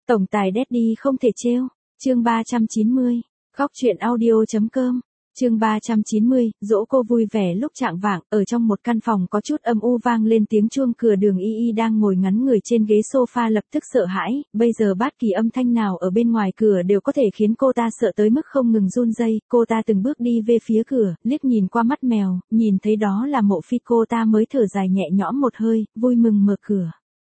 Tổng tài Daddy không thể trêu. Chương 390. Góc truyện audio.com. Chương 390, dỗ cô vui vẻ lúc chạng vạng, ở trong một căn phòng có chút âm u vang lên tiếng chuông cửa. Đường Y Y đang ngồi ngắn người trên ghế sofa lập tức sợ hãi, bây giờ bất kỳ âm thanh nào ở bên ngoài cửa đều có thể khiến cô ta sợ tới mức không ngừng run rẩy. Cô ta từng bước đi về phía cửa, liếc nhìn qua mắt mèo, nhìn thấy đó là Mộ Phi, cô ta mới thở dài nhẹ nhõm một hơi, vui mừng mở cửa.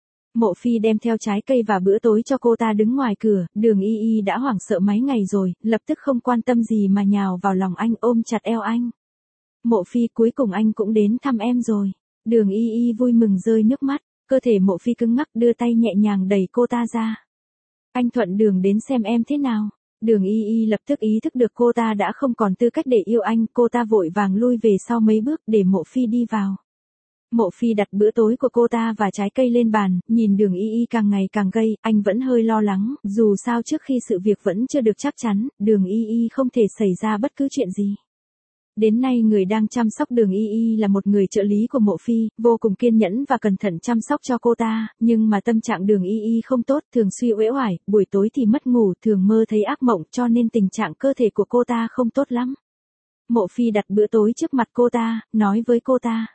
Mộ Phi đem theo trái cây và bữa tối cho cô ta đứng ngoài cửa. Đường Y Y đã hoảng sợ mấy ngày rồi, lập tức không quan tâm gì mà nhào vào lòng anh, ôm chặt eo anh. Mộ Phi, cuối cùng anh cũng đến thăm em rồi. Đường Y Y vui mừng rơi nước mắt, cơ thể Mộ Phi cứng ngắc, đưa tay nhẹ nhàng đẩy cô ta ra. Anh thuận đường đến xem em thế nào. Đường Y Y lập tức ý thức được cô ta đã không còn tư cách để yêu anh, cô ta vội vàng lui về sau mấy bước để Mộ Phi đi vào. Mộ Phi đặt bữa tối của cô ta và trái cây lên bàn, nhìn Đường Y Y càng ngày càng gay, anh vẫn hơi lo lắng, dù sao trước khi sự việc vẫn chưa được chắc chắn, Đường Y Y không thể xảy ra bất cứ chuyện gì. Đến nay người đang chăm sóc Đường Y Y là một người trợ lý của Mộ Phi, vô cùng kiên nhẫn và cẩn thận chăm sóc cho cô ta, nhưng mà tâm trạng Đường Y Y không tốt, thường suy uể oải, buổi tối thì mất ngủ, thường mơ thấy ác mộng, cho nên tình trạng cơ thể của cô ta không tốt lắm. Mộ Phi đặt bữa tối trước mặt cô ta, nói với cô ta.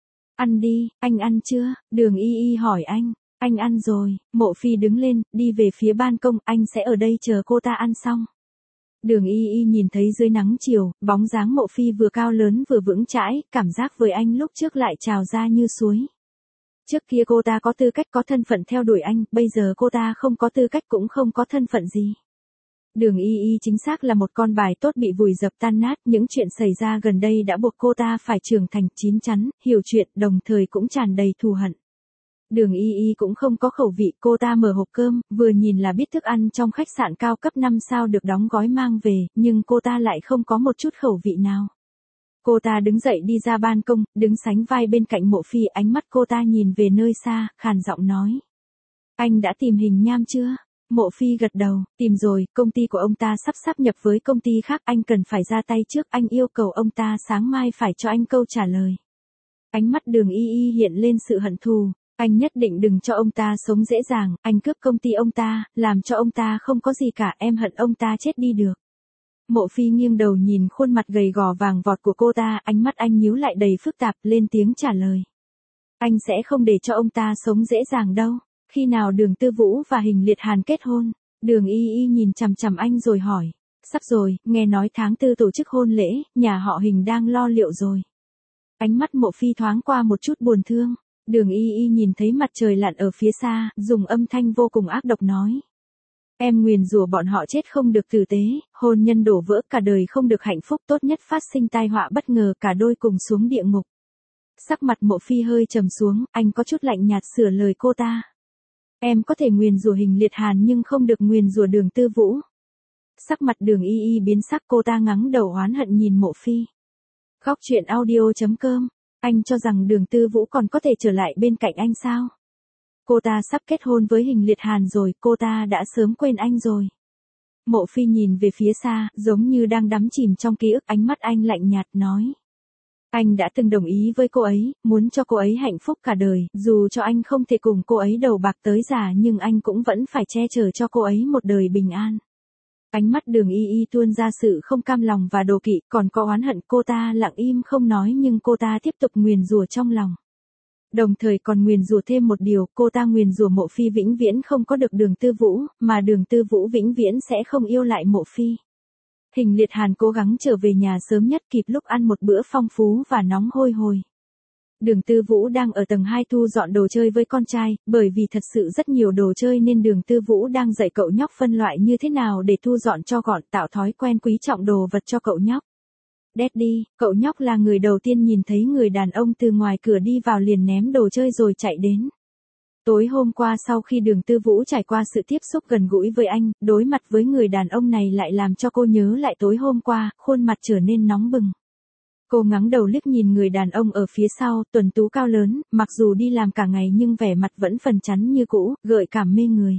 Ăn đi, anh ăn chưa? Đường Y Y hỏi anh ăn rồi. Mộ Phi đứng lên, đi về phía ban công, anh sẽ ở đây chờ cô ta ăn xong. Đường Y Y nhìn thấy dưới nắng chiều, bóng dáng Mộ Phi vừa cao lớn vừa vững chãi, cảm giác với anh lúc trước lại trào ra như suối. Trước kia cô ta có tư cách có thân phận theo đuổi anh, bây giờ cô ta không có tư cách cũng không có thân phận gì. Đường Y Y chính xác là một con bài tốt bị vùi dập tan nát, những chuyện xảy ra gần đây đã buộc cô ta phải trưởng thành, chín chắn, hiểu chuyện, đồng thời cũng tràn đầy thù hận. Đường Y Y cũng không có khẩu vị, cô ta mở hộp cơm, vừa nhìn là biết thức ăn trong khách sạn cao cấp 5 sao được đóng gói mang về, nhưng cô ta lại không có một chút khẩu vị nào. Cô ta đứng dậy đi ra ban công, đứng sánh vai bên cạnh Mộ Phi, ánh mắt cô ta nhìn về nơi xa, khàn giọng nói. Anh đã tìm Hình Nham chưa? Mộ Phi gật đầu, tìm rồi, công ty của ông ta sắp sáp nhập với công ty khác, anh cần phải ra tay trước, anh yêu cầu ông ta sáng mai phải cho anh câu trả lời. Ánh mắt Đường Y Y hiện lên sự hận thù, anh nhất định đừng cho ông ta sống dễ dàng, anh cướp công ty ông ta, làm cho ông ta không có gì cả, em hận ông ta chết đi được. Mộ Phi nghiêng đầu nhìn khuôn mặt gầy gò vàng vọt của cô ta, ánh mắt anh nhíu lại đầy phức tạp, lên tiếng trả lời. Anh sẽ không để cho ông ta sống dễ dàng đâu. Khi nào Đường Tư Vũ và Hình Liệt Hàn kết hôn? Đường Y Y nhìn chằm chằm anh rồi hỏi. Sắp rồi, nghe nói tháng 4 tổ chức hôn lễ, nhà họ Hình đang lo liệu rồi. Ánh mắt Mộ Phi thoáng qua một chút buồn thương. Đường Y Y nhìn thấy mặt trời lặn ở phía xa, dùng âm thanh vô cùng ác độc nói. Em nguyền rủa bọn họ chết không được tử tế, hôn nhân đổ vỡ, cả đời không được hạnh phúc, tốt nhất phát sinh tai họa bất ngờ, cả đôi cùng xuống địa ngục. Sắc mặt Mộ Phi hơi trầm xuống, anh có chút lạnh nhạt sửa lời cô ta. Em có thể nguyền rủa Hình Liệt Hàn nhưng không được nguyền rủa Đường Tư Vũ. Sắc mặt Đường Y Y biến sắc, cô ta ngắng đầu oán hận nhìn Mộ Phi. Góc truyện audio.com. Anh cho rằng Đường Tư Vũ còn có thể trở lại bên cạnh anh sao? Cô ta sắp kết hôn với Hình Liệt Hàn rồi, cô ta đã sớm quên anh rồi. Mộ Phi nhìn về phía xa, giống như đang đắm chìm trong ký ức, ánh mắt anh lạnh nhạt nói. Anh đã từng đồng ý với cô ấy, muốn cho cô ấy hạnh phúc cả đời, dù cho anh không thể cùng cô ấy đầu bạc tới già nhưng anh cũng vẫn phải che chở cho cô ấy một đời bình an. Ánh mắt Đường Y Y tuôn ra sự không cam lòng và đố kỵ, còn có oán hận, cô ta lặng im không nói nhưng cô ta tiếp tục nguyền rủa trong lòng. Đồng thời còn nguyền rủa thêm một điều, cô ta nguyền rủa Mộ Phi vĩnh viễn không có được Đường Tư Vũ, mà Đường Tư Vũ vĩnh viễn sẽ không yêu lại Mộ Phi. Hình Liệt Hàn cố gắng trở về nhà sớm nhất kịp lúc ăn một bữa phong phú và nóng hôi hổi. Đường Tư Vũ đang ở tầng 2 thu dọn đồ chơi với con trai, bởi vì thật sự rất nhiều đồ chơi nên Đường Tư Vũ đang dạy cậu nhóc phân loại như thế nào để thu dọn cho gọn, tạo thói quen quý trọng đồ vật cho cậu nhóc. Daddy, cậu nhóc là người đầu tiên nhìn thấy người đàn ông từ ngoài cửa đi vào liền ném đồ chơi rồi chạy đến. Tối hôm qua sau khi Đường Tư Vũ trải qua sự tiếp xúc gần gũi với anh, đối mặt với người đàn ông này lại làm cho cô nhớ lại tối hôm qua, khuôn mặt trở nên nóng bừng. Cô ngắng đầu liếc nhìn người đàn ông ở phía sau, tuấn tú cao lớn, mặc dù đi làm cả ngày nhưng vẻ mặt vẫn phần chắn như cũ, gợi cảm mê người.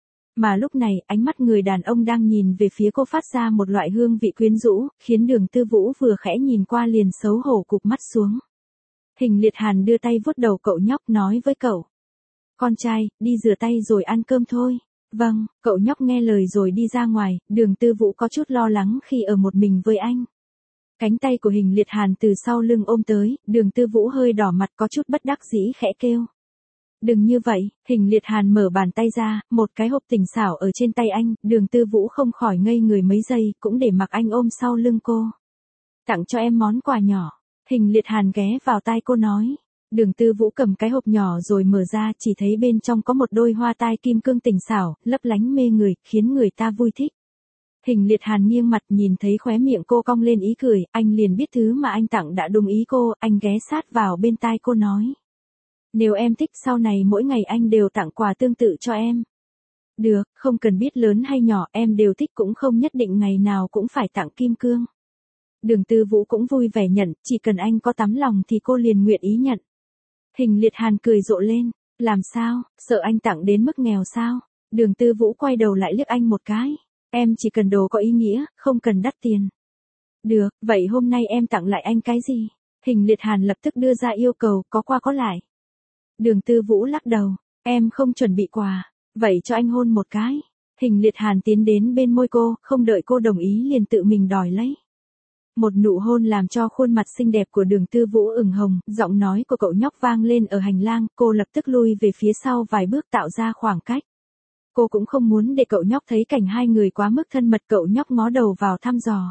Mà lúc này, ánh mắt người đàn ông đang nhìn về phía cô phát ra một loại hương vị quyến rũ, khiến Đường Tư Vũ vừa khẽ nhìn qua liền xấu hổ cụp mắt xuống. Hình Liệt Hàn đưa tay vuốt đầu cậu nhóc nói với cậu. Con trai, đi rửa tay rồi ăn cơm thôi. Vâng, cậu nhóc nghe lời rồi đi ra ngoài, Đường Tư Vũ có chút lo lắng khi ở một mình với anh. Cánh tay của Hình Liệt Hàn từ sau lưng ôm tới, Đường Tư Vũ hơi đỏ mặt có chút bất đắc dĩ khẽ kêu. Đừng như vậy, Hình Liệt Hàn mở bàn tay ra, một cái hộp tinh xảo ở trên tay anh, Đường Tư Vũ không khỏi ngây người mấy giây, cũng để mặc anh ôm sau lưng cô. Tặng cho em món quà nhỏ, Hình Liệt Hàn ghé vào tai cô nói. Đường Tư Vũ cầm cái hộp nhỏ rồi mở ra, chỉ thấy bên trong có một đôi hoa tai kim cương tinh xảo, lấp lánh mê người, khiến người ta vui thích. Hình Liệt Hàn nghiêng mặt nhìn thấy khóe miệng cô cong lên ý cười, anh liền biết thứ mà anh tặng đã đúng ý cô, anh ghé sát vào bên tai cô nói. Nếu em thích sau này mỗi ngày anh đều tặng quà tương tự cho em. Được, không cần biết lớn hay nhỏ, em đều thích cũng không nhất định ngày nào cũng phải tặng kim cương. Đường Tư Vũ cũng vui vẻ nhận, chỉ cần anh có tấm lòng thì cô liền nguyện ý nhận. Hình Liệt Hàn cười rộ lên, làm sao, sợ anh tặng đến mức nghèo sao? Đường Tư Vũ quay đầu lại liếc anh một cái, em chỉ cần đồ có ý nghĩa, không cần đắt tiền. Được, vậy hôm nay em tặng lại anh cái gì? Hình Liệt Hàn lập tức đưa ra yêu cầu, có qua có lại. Đường Tư Vũ lắc đầu, em không chuẩn bị quà, vậy cho anh hôn một cái. Hình Liệt Hàn tiến đến bên môi cô, không đợi cô đồng ý liền tự mình đòi lấy. Một nụ hôn làm cho khuôn mặt xinh đẹp của Đường Tư Vũ ửng hồng, giọng nói của cậu nhóc vang lên ở hành lang, cô lập tức lui về phía sau vài bước tạo ra khoảng cách. Cô cũng không muốn để cậu nhóc thấy cảnh hai người quá mức thân mật, cậu nhóc ngó đầu vào thăm dò.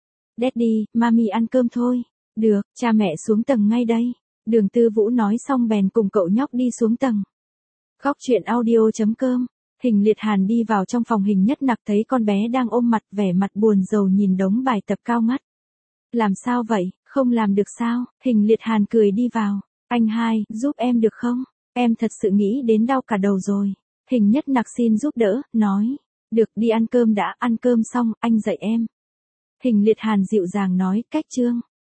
Daddy, mami ăn cơm thôi. Được, cha mẹ xuống tầng ngay đây. Đường Tư Vũ nói xong bèn cùng cậu nhóc đi xuống tầng. Khóc chuyện audio.com. Hình Liệt Hàn đi vào trong phòng Hình Nhất Nặc thấy con bé đang ôm mặt vẻ mặt buồn rầu nhìn đống bài tập cao ngất. Làm sao vậy, không làm được sao? Hình Liệt Hàn cười đi vào. Anh hai, giúp em được không? Em thật sự nghĩ đến đau cả đầu rồi. Hình Nhất Nặc xin giúp đỡ, nói. Được, đi ăn cơm đã, ăn cơm xong, anh dạy em. Hình Liệt Hàn dịu dàng nói, cách chương.